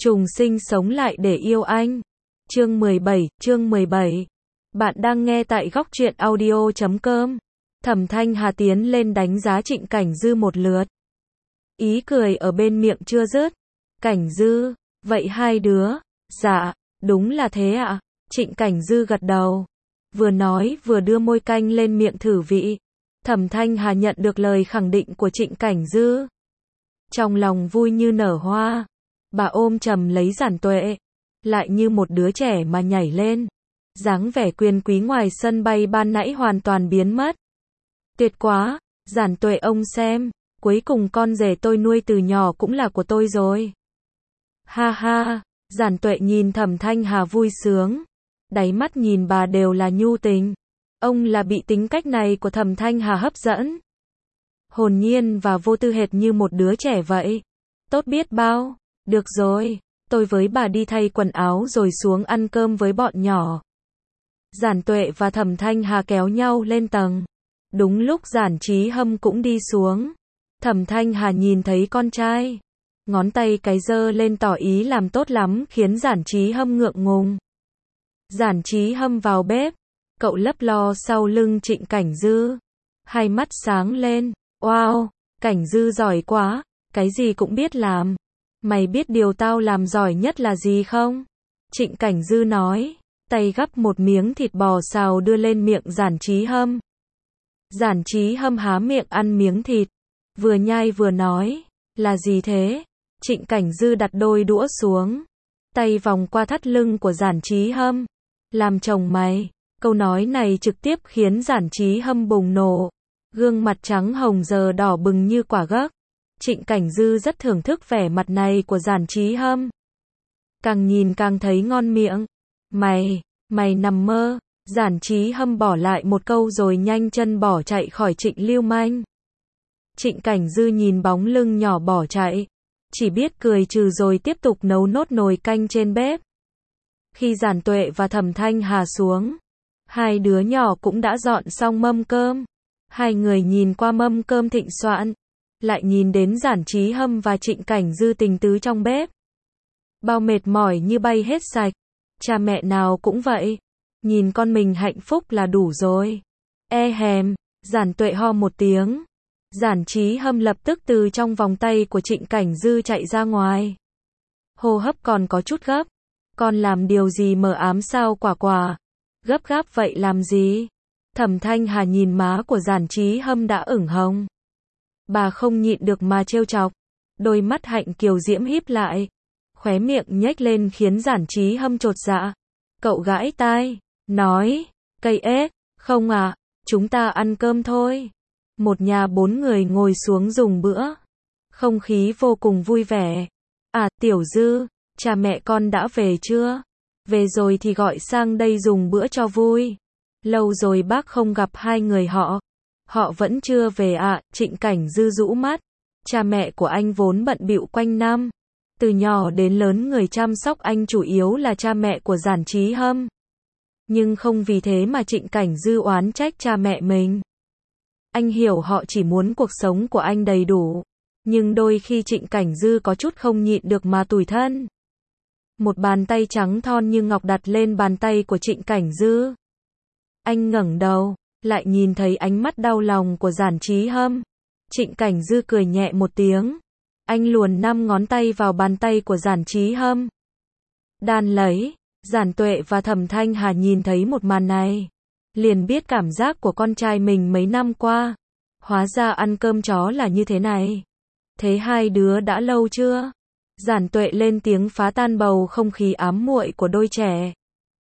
Trùng sinh sống lại để yêu anh. Chương 17. Bạn đang nghe tại góc truyện audio.com. Thẩm Thanh Hà tiến lên đánh giá Trịnh Cảnh Dư một lượt. Ý cười ở bên miệng chưa dứt. Cảnh Dư, vậy hai đứa? Dạ, đúng là thế ạ. Trịnh Cảnh Dư gật đầu. Vừa nói vừa đưa môi canh lên miệng thử vị. Thẩm Thanh Hà nhận được lời khẳng định của Trịnh Cảnh Dư. Trong lòng vui như nở hoa. Bà ôm chầm lấy Giản Tuệ. Lại như một đứa trẻ mà nhảy lên. Dáng vẻ quyền quý ngoài sân bay ban nãy hoàn toàn biến mất. Tuyệt quá, Giản Tuệ ông xem, cuối cùng con rể tôi nuôi từ nhỏ cũng là của tôi rồi. Ha ha, Giản Tuệ nhìn Thẩm Thanh Hà vui sướng. Đáy mắt nhìn bà đều là nhu tình. Ông là bị tính cách này của Thẩm Thanh Hà hấp dẫn. Hồn nhiên và vô tư hệt như một đứa trẻ vậy. Tốt biết bao. Được rồi, tôi với bà đi thay quần áo rồi xuống ăn cơm với bọn nhỏ. Giản Tuệ và Thẩm Thanh Hà kéo nhau lên tầng. Đúng lúc Giản Chí Hâm cũng đi xuống. Thẩm Thanh Hà nhìn thấy con trai. Ngón tay cái giơ lên tỏ ý làm tốt lắm khiến Giản Chí Hâm ngượng ngùng. Giản Chí Hâm vào bếp. Cậu lấp lo sau lưng Trịnh Cảnh Dư. Hai mắt sáng lên. Wow, Cảnh Dư giỏi quá. Cái gì cũng biết làm. Mày biết điều tao làm giỏi nhất là gì không? Trịnh Cảnh Dư nói. Tay gắp một miếng thịt bò xào đưa lên miệng Giản Chí Hâm. Giản Chí Hâm há miệng ăn miếng thịt. Vừa nhai vừa nói. Là gì thế? Trịnh Cảnh Dư đặt đôi đũa xuống. Tay vòng qua thắt lưng của Giản Chí Hâm. Làm chồng mày. Câu nói này trực tiếp khiến Giản Chí Hâm bùng nổ. Gương mặt trắng hồng giờ đỏ bừng như quả gấc. Trịnh Cảnh Dư rất thưởng thức vẻ mặt này của Giản Chí Hâm. Càng nhìn càng thấy ngon miệng. Mày nằm mơ. Giản Chí Hâm bỏ lại một câu rồi nhanh chân bỏ chạy khỏi Trịnh Lưu Manh. Trịnh Cảnh Dư nhìn bóng lưng nhỏ bỏ chạy. Chỉ biết cười trừ rồi tiếp tục nấu nốt nồi canh trên bếp. Khi Giản Tuệ và Thẩm Thanh Hà xuống, hai đứa nhỏ cũng đã dọn xong mâm cơm. Hai người nhìn qua mâm cơm thịnh soạn. Lại nhìn đến Giản Chí Hâm và Trịnh Cảnh Dư tình tứ trong bếp. Bao mệt mỏi như bay hết sạch. Cha mẹ nào cũng vậy. Nhìn con mình hạnh phúc là đủ rồi. Hèm, Giản Tuệ ho một tiếng. Giản Chí Hâm lập tức từ trong vòng tay của Trịnh Cảnh Dư chạy ra ngoài. Hô hấp còn có chút gấp. Con làm điều gì mờ ám sao quả. Gấp gáp vậy làm gì? Thẩm Thanh Hà nhìn má của Giản Chí Hâm đã ửng hồng. Bà không nhịn được mà trêu chọc. Đôi mắt hạnh kiều diễm híp lại. Khóe miệng nhếch lên khiến Giản Chí Hâm chột dạ. Cậu gãi tai. Nói. Cây ếch. Không à. Chúng ta ăn cơm thôi. Một nhà 4 người ngồi xuống dùng bữa. Không khí vô cùng vui vẻ. À Tiểu Dư. Cha mẹ con đã về chưa? Về rồi thì gọi sang đây dùng bữa cho vui. Lâu rồi bác không gặp hai người họ. Họ vẫn chưa về ạ. Trịnh Cảnh Dư rũ mắt. Cha mẹ của anh vốn bận bịu quanh năm. Từ nhỏ đến lớn người chăm sóc anh chủ yếu là cha mẹ của Giản Chí Hâm. Nhưng không vì thế mà Trịnh Cảnh Dư oán trách cha mẹ mình. Anh hiểu họ chỉ muốn cuộc sống của anh đầy đủ. Nhưng đôi khi Trịnh Cảnh Dư có chút không nhịn được mà tủi thân. Một bàn tay trắng thon như ngọc đặt lên bàn tay của Trịnh Cảnh Dư. Anh ngẩng đầu, lại nhìn thấy ánh mắt đau lòng của Giản Chí Hâm. Trịnh Cảnh Dư cười nhẹ một tiếng. Anh luồn 5 ngón tay vào bàn tay của Giản Chí Hâm. Đan lấy. Giản Tuệ và Thẩm Thanh Hà nhìn thấy một màn này. Liền biết cảm giác của con trai mình mấy năm qua. Hóa ra ăn cơm chó là như thế này. Thế hai đứa đã lâu chưa? Giản Tuệ lên tiếng phá tan bầu không khí ám muội của đôi trẻ.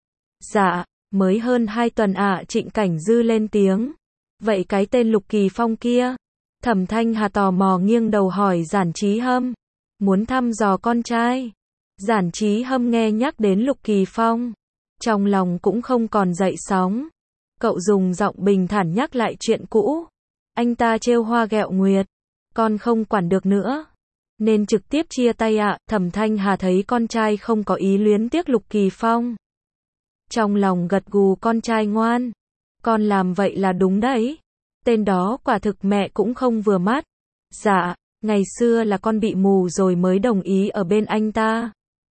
Dạ, mới hơn 2 tuần ạ. Trịnh Cảnh Dư lên tiếng. Vậy cái tên Lục Kỳ Phong kia? Thẩm Thanh Hà tò mò nghiêng đầu hỏi Giản Chí Hâm. Muốn thăm dò con trai. Giản Chí Hâm nghe nhắc đến Lục Kỳ Phong. Trong lòng cũng không còn dậy sóng. Cậu dùng giọng bình thản nhắc lại chuyện cũ. Anh ta trêu hoa ghẹo nguyệt. Con không quản được nữa. Nên trực tiếp chia tay ạ. Thẩm Thanh Hà thấy con trai không có ý luyến tiếc Lục Kỳ Phong. Trong lòng gật gù con trai ngoan. Con làm vậy là đúng đấy. Tên đó quả thực mẹ cũng không vừa mắt. Dạ, ngày xưa là con bị mù rồi mới đồng ý ở bên anh ta.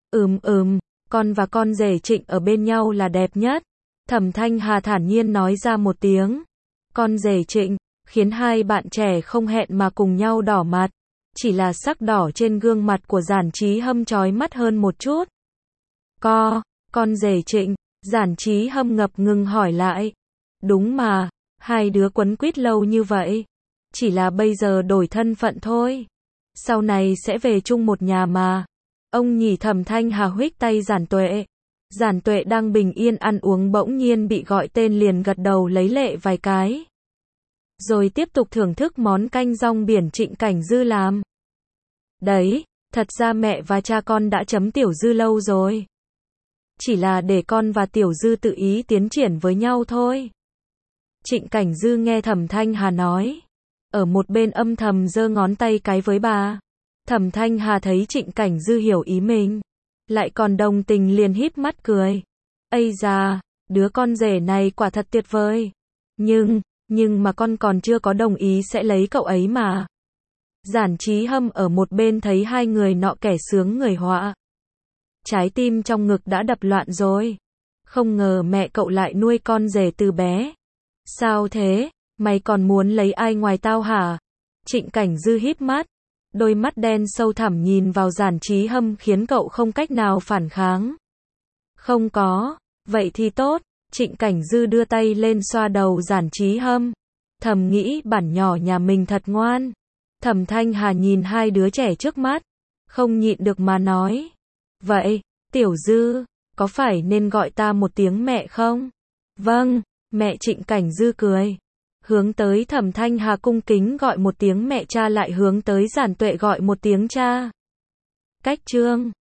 Con và con rể Trịnh ở bên nhau là đẹp nhất. Thẩm Thanh Hà thản nhiên nói ra một tiếng. Con rể Trịnh, khiến hai bạn trẻ không hẹn mà cùng nhau đỏ mặt. Chỉ là sắc đỏ trên gương mặt của Giản Chí Hâm chói mắt hơn một chút. Con rể Trịnh, Giản Chí Hâm ngập ngừng hỏi lại. Đúng mà, hai đứa quấn quýt lâu như vậy. Chỉ là bây giờ đổi thân phận thôi. Sau này sẽ về chung một nhà mà. Ông nhỉ. Thẩm Thanh Hà huých tay Giản Tuệ. Giản Tuệ đang bình yên ăn uống bỗng nhiên bị gọi tên liền gật đầu lấy lệ vài cái. Rồi tiếp tục thưởng thức món canh rong biển Trịnh Cảnh Dư làm. Đấy, thật ra mẹ và cha con đã chấm Tiểu Dư lâu rồi. Chỉ là để con và Tiểu Dư tự ý tiến triển với nhau thôi. Trịnh Cảnh Dư nghe Thẩm Thanh Hà nói. Ở một bên âm thầm giơ ngón tay cái với bà. Thẩm Thanh Hà thấy Trịnh Cảnh Dư hiểu ý mình. Lại còn đồng tình liền híp mắt cười. Ây da, đứa con rể này quả thật tuyệt vời. Nhưng mà con còn chưa có đồng ý sẽ lấy cậu ấy mà. Giản Chí Hâm ở một bên thấy hai người nọ kẻ sướng người họa. Trái tim trong ngực đã đập loạn rồi. Không ngờ mẹ cậu lại nuôi con rể từ bé. Sao thế, mày còn muốn lấy ai ngoài tao hả? Trịnh Cảnh Dư híp mắt. Đôi mắt đen sâu thẳm nhìn vào Giản Chí Hâm khiến cậu không cách nào phản kháng. Không có, vậy thì tốt. Trịnh Cảnh Dư đưa tay lên xoa đầu Giản Chí Hâm. Thầm nghĩ bản nhỏ nhà mình thật ngoan. Thẩm Thanh Hà nhìn hai đứa trẻ trước mắt. Không nhịn được mà nói. Vậy, Tiểu Dư, có phải nên gọi ta một tiếng mẹ không? Vâng, mẹ. Trịnh Cảnh Dư cười. Hướng tới Thẩm Thanh Hà cung kính gọi một tiếng mẹ, cha lại hướng tới Giản Tuệ gọi một tiếng cha. Cách chương